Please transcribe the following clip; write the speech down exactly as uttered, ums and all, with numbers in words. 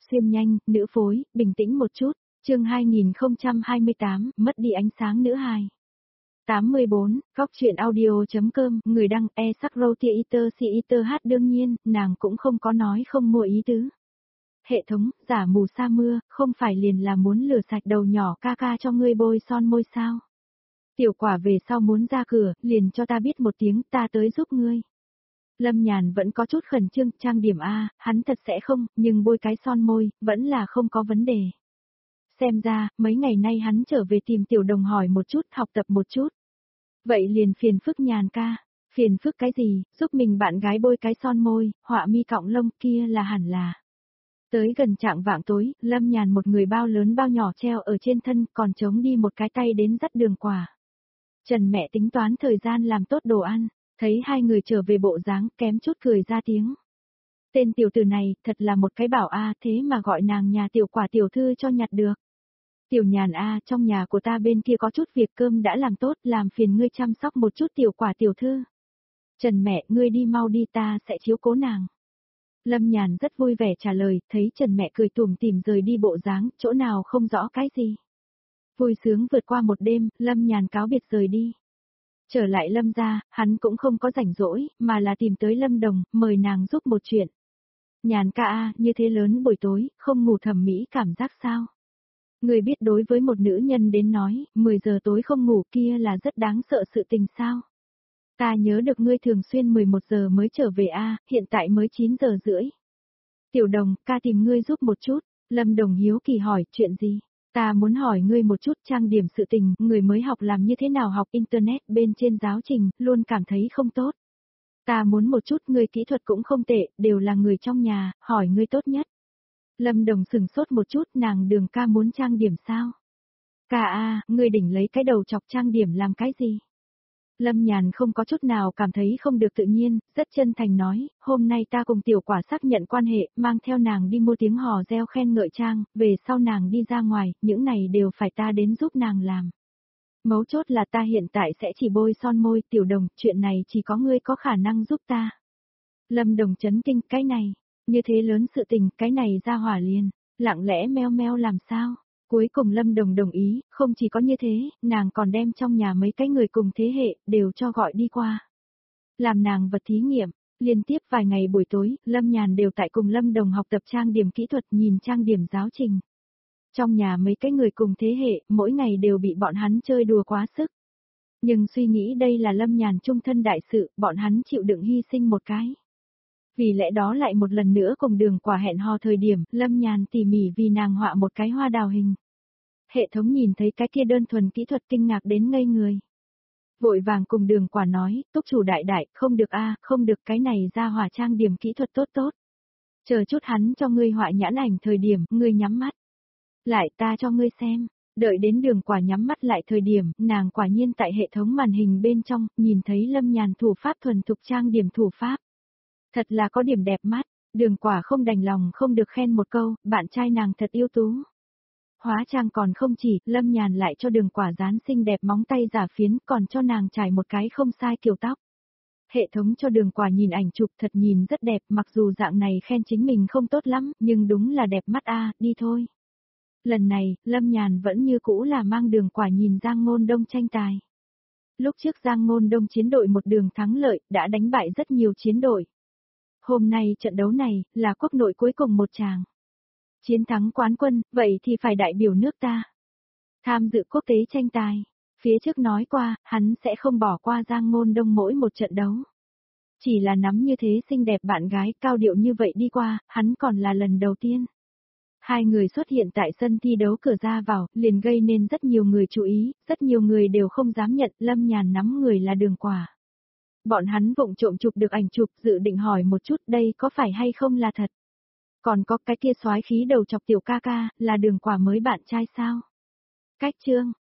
xuyên nhanh, nữ phối, bình tĩnh một chút, chương hai nghìn không trăm hai mươi tám, mất đi ánh sáng nữ hài. tám mươi bốn, góc truyện audio.com, người đăng e sắc roti eater si eater hát đương nhiên, nàng cũng không có nói không mua ý tứ. Hệ thống, giả mù sa mưa, không phải liền là muốn lừa sạch đầu nhỏ ca ca cho ngươi bôi son môi sao. Tiểu quả về sau muốn ra cửa, liền cho ta biết một tiếng ta tới giúp ngươi. Lâm Nhàn vẫn có chút khẩn trương, trang điểm A, hắn thật sẽ không, nhưng bôi cái son môi, vẫn là không có vấn đề. Xem ra, mấy ngày nay hắn trở về tìm tiểu đồng hỏi một chút, học tập một chút. Vậy liền phiền phức Nhàn ca, phiền phức cái gì, giúp mình bạn gái bôi cái son môi, họa mi cọng lông kia là hẳn là. Tới gần trạng vạng tối, Lâm Nhàn một người bao lớn bao nhỏ treo ở trên thân, còn chống đi một cái tay đến dắt đường quả. Trần mẹ tính toán thời gian làm tốt đồ ăn, thấy hai người trở về bộ dáng, kém chút cười ra tiếng. Tên tiểu tử này, thật là một cái bảo a, thế mà gọi nàng nhà tiểu quả tiểu thư cho nhặt được. Tiểu Nhàn a, trong nhà của ta bên kia có chút việc cơm đã làm tốt, làm phiền ngươi chăm sóc một chút tiểu quả tiểu thư. Trần mẹ, ngươi đi mau đi, ta sẽ chiếu cố nàng. Lâm Nhàn rất vui vẻ trả lời, thấy Trần mẹ cười tủm tỉm rời đi bộ dáng, chỗ nào không rõ cái gì. Vui sướng vượt qua một đêm, Lâm Nhàn cáo biệt rời đi. Trở lại Lâm gia, hắn cũng không có rảnh rỗi, mà là tìm tới Lâm Đồng, mời nàng giúp một chuyện. Nhàn ca a, như thế lớn buổi tối, không ngủ thẩm mỹ cảm giác sao? Người biết đối với một nữ nhân đến nói, mười giờ tối không ngủ kia là rất đáng sợ sự tình sao? Ta nhớ được ngươi thường xuyên mười một giờ mới trở về a, hiện tại mới chín giờ rưỡi. Tiểu Đồng, ca tìm ngươi giúp một chút. Lâm Đồng hiếu kỳ hỏi, chuyện gì? Ta muốn hỏi ngươi một chút trang điểm sự tình, người mới học làm như thế nào học internet bên trên giáo trình, luôn cảm thấy không tốt. Ta muốn một chút người kỹ thuật cũng không tệ, đều là người trong nhà, hỏi ngươi tốt nhất. Lâm Đồng sừng sốt một chút, nàng Đường ca muốn trang điểm sao? Ca a, ngươi đỉnh lấy cái đầu chọc trang điểm làm cái gì? Lâm Nhàn không có chút nào cảm thấy không được tự nhiên, rất chân thành nói, hôm nay ta cùng tiểu quả xác nhận quan hệ, mang theo nàng đi mua tiếng hò reo khen ngợi trang, về sau nàng đi ra ngoài, những này đều phải ta đến giúp nàng làm. Mấu chốt là ta hiện tại sẽ chỉ bôi son môi, Tiểu Đồng, chuyện này chỉ có ngươi có khả năng giúp ta. Lâm Đồng chấn kinh, cái này, như thế lớn sự tình, cái này ra hỏa liền, lặng lẽ meo meo làm sao? Cuối cùng Lâm Đồng đồng ý, không chỉ có như thế, nàng còn đem trong nhà mấy cái người cùng thế hệ, đều cho gọi đi qua. Làm nàng vật thí nghiệm, liên tiếp vài ngày buổi tối, Lâm Nhàn đều tại cùng Lâm Đồng học tập trang điểm kỹ thuật nhìn trang điểm giáo trình. Trong nhà mấy cái người cùng thế hệ, mỗi ngày đều bị bọn hắn chơi đùa quá sức. Nhưng suy nghĩ đây là Lâm Nhàn trung thân đại sự, bọn hắn chịu đựng hy sinh một cái. Vì lẽ đó lại một lần nữa cùng Đường Quả hẹn hò thời điểm, Lâm Nhàn tỉ mỉ vì nàng họa một cái hoa đào hình. Hệ thống nhìn thấy cái kia đơn thuần kỹ thuật kinh ngạc đến ngây người. Vội vàng cùng Đường Quả nói, túc chủ đại đại, không được a, không được, cái này ra hỏa trang điểm kỹ thuật tốt tốt. Chờ chút hắn cho ngươi họa nhãn ảnh thời điểm, ngươi nhắm mắt. Lại ta cho ngươi xem. Đợi đến Đường Quả nhắm mắt lại thời điểm, nàng quả nhiên tại hệ thống màn hình bên trong, nhìn thấy Lâm Nhàn thủ pháp thuần thục trang điểm thủ pháp. Thật là có điểm đẹp mắt, Đường Quả không đành lòng không được khen một câu, bạn trai nàng thật ưu tú. Hóa trang còn không chỉ, Lâm Nhàn lại cho Đường Quả dán xinh đẹp móng tay giả phiến, còn cho nàng trải một cái không sai kiểu tóc. Hệ thống cho Đường Quả nhìn ảnh chụp thật nhìn rất đẹp, mặc dù dạng này khen chính mình không tốt lắm, nhưng đúng là đẹp mắt a, đi thôi. Lần này, Lâm Nhàn vẫn như cũ là mang Đường Quả nhìn Giang Ngôn Đông tranh tài. Lúc trước Giang Ngôn Đông chiến đội một đường thắng lợi, đã đánh bại rất nhiều chiến đội. Hôm nay trận đấu này, là quốc nội cuối cùng một tràng. Chiến thắng quán quân, vậy thì phải đại biểu nước ta. Tham dự quốc tế tranh tài. Phía trước nói qua, hắn sẽ không bỏ qua Giang Ngôn Đông mỗi một trận đấu. Chỉ là nắm như thế xinh đẹp bạn gái cao điệu như vậy đi qua, hắn còn là lần đầu tiên. Hai người xuất hiện tại sân thi đấu cửa ra vào, liền gây nên rất nhiều người chú ý, rất nhiều người đều không dám nhận Lâm Nhàn nắm người là Đường Quả. Bọn hắn vụng trộm chụp được ảnh chụp, dự định hỏi một chút đây có phải hay không là thật. Còn có cái kia soái khí đầu chọc tiểu ca ca, là Đường Quả mới bạn trai sao? Cách chương,